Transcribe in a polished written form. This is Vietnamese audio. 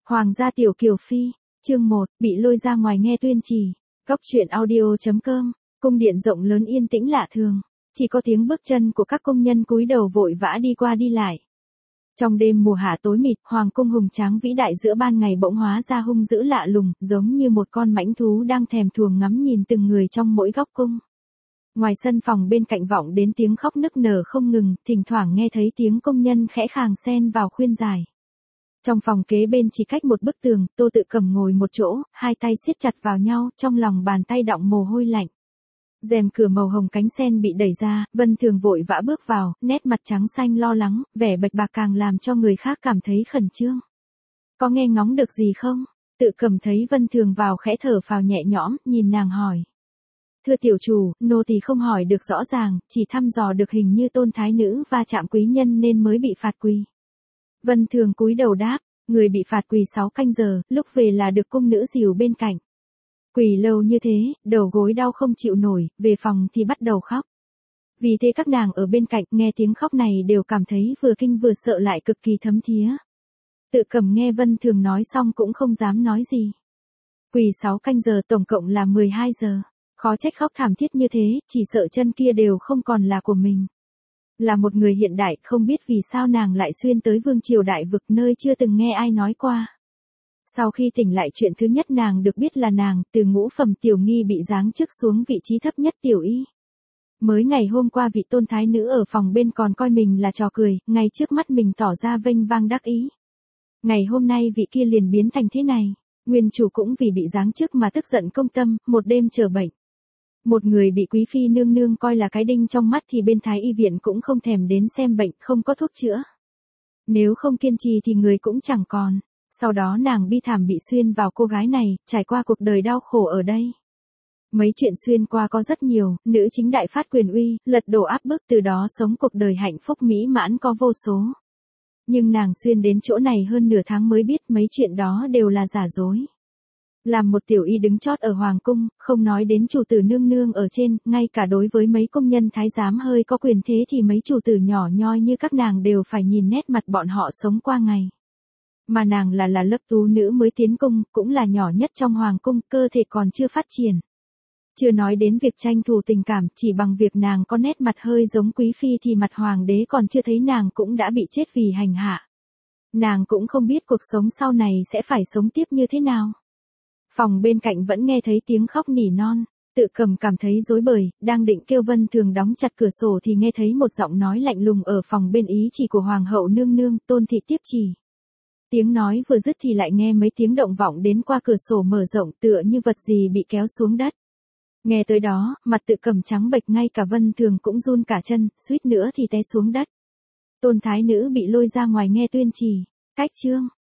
Hoàng gia tiểu kiều phi, chương 1, bị lôi ra ngoài nghe tuyên chỉ. Góc truyện audio.com, cung điện rộng lớn yên tĩnh lạ thường, chỉ có tiếng bước chân của các công nhân cúi đầu vội vã đi qua đi lại. Trong đêm mùa hạ tối mịt, hoàng cung hùng tráng vĩ đại giữa ban ngày bỗng hóa ra hung dữ lạ lùng, giống như một con mãnh thú đang thèm thuồng ngắm nhìn từng người trong mỗi góc cung. Ngoài sân phòng bên cạnh vọng đến tiếng khóc nức nở không ngừng, thỉnh thoảng nghe thấy tiếng công nhân khẽ khàng xen vào khuyên giải. Trong phòng kế bên chỉ cách một bức tường, Tô Tự Cầm ngồi một chỗ, hai tay siết chặt vào nhau, trong lòng bàn tay đọng mồ hôi lạnh. Rèm cửa màu hồng cánh sen bị đẩy ra, Vân Thường vội vã bước vào, nét mặt trắng xanh lo lắng, vẻ bạch bạc càng làm cho người khác cảm thấy khẩn trương. Có nghe ngóng được gì không? Tự Cầm thấy Vân Thường vào khẽ thở phào nhẹ nhõm, nhìn nàng hỏi. Thưa tiểu chủ, nô tỳ không hỏi được rõ ràng, chỉ thăm dò được hình như Tôn thái nữ va chạm quý nhân nên mới bị phạt quỳ. Vân Thường cúi đầu đáp, người bị phạt quỳ 6 canh giờ, lúc về là được cung nữ dìu bên cạnh. Quỳ lâu như thế, đầu gối đau không chịu nổi, về phòng thì bắt đầu khóc. Vì thế các nàng ở bên cạnh nghe tiếng khóc này đều cảm thấy vừa kinh vừa sợ lại cực kỳ thấm thía. Tự Cầm nghe Vân Thường nói xong cũng không dám nói gì. Quỳ 6 canh giờ tổng cộng là 12 giờ. Khó trách khóc thảm thiết như thế, chỉ sợ chân kia đều không còn là của mình. Là một người hiện đại, không biết vì sao nàng lại xuyên tới vương triều đại vực nơi chưa từng nghe ai nói qua. Sau khi tỉnh lại chuyện thứ nhất nàng được biết là nàng, từ ngũ phẩm tiểu nghi bị giáng chức xuống vị trí thấp nhất tiểu y. Mới ngày hôm qua vị Tôn thái nữ ở phòng bên còn coi mình là trò cười, ngay trước mắt mình tỏ ra vênh vang đắc ý. Ngày hôm nay vị kia liền biến thành thế này, nguyên chủ cũng vì bị giáng chức mà tức giận công tâm, một đêm chờ bệnh. Một người bị quý phi nương nương coi là cái đinh trong mắt thì bên thái y viện cũng không thèm đến xem bệnh, không có thuốc chữa. Nếu không kiên trì thì người cũng chẳng còn. Sau đó nàng bi thảm bị xuyên vào cô gái này, trải qua cuộc đời đau khổ ở đây. Mấy chuyện xuyên qua có rất nhiều, nữ chính đại phát quyền uy, lật đổ áp bức từ đó sống cuộc đời hạnh phúc mỹ mãn có vô số. Nhưng nàng xuyên đến chỗ này hơn nửa tháng mới biết mấy chuyện đó đều là giả dối. Làm một tiểu y đứng chót ở hoàng cung, không nói đến chủ tử nương nương ở trên, ngay cả đối với mấy công nhân thái giám hơi có quyền thế thì mấy chủ tử nhỏ nhoi như các nàng đều phải nhìn nét mặt bọn họ sống qua ngày. Mà nàng là lớp tú nữ mới tiến cung, cũng là nhỏ nhất trong hoàng cung, cơ thể còn chưa phát triển. Chưa nói đến việc tranh thủ tình cảm, chỉ bằng việc nàng có nét mặt hơi giống quý phi thì mặt hoàng đế còn chưa thấy nàng cũng đã bị chết vì hành hạ. Nàng cũng không biết cuộc sống sau này sẽ phải sống tiếp như thế nào. Phòng bên cạnh vẫn nghe thấy tiếng khóc nỉ non, Tự Cầm cảm thấy rối bời, đang định kêu Vân Thường đóng chặt cửa sổ thì nghe thấy một giọng nói lạnh lùng ở phòng bên ý chỉ của hoàng hậu nương nương, Tôn thị tiếp chỉ. Tiếng nói vừa dứt thì lại nghe mấy tiếng động vọng đến qua cửa sổ mở rộng tựa như vật gì bị kéo xuống đất. Nghe tới đó, mặt Tự Cầm trắng bệch ngay cả Vân Thường cũng run cả chân, suýt nữa thì té xuống đất. Tôn thái nữ bị lôi ra ngoài nghe tuyên chỉ. Cách chương.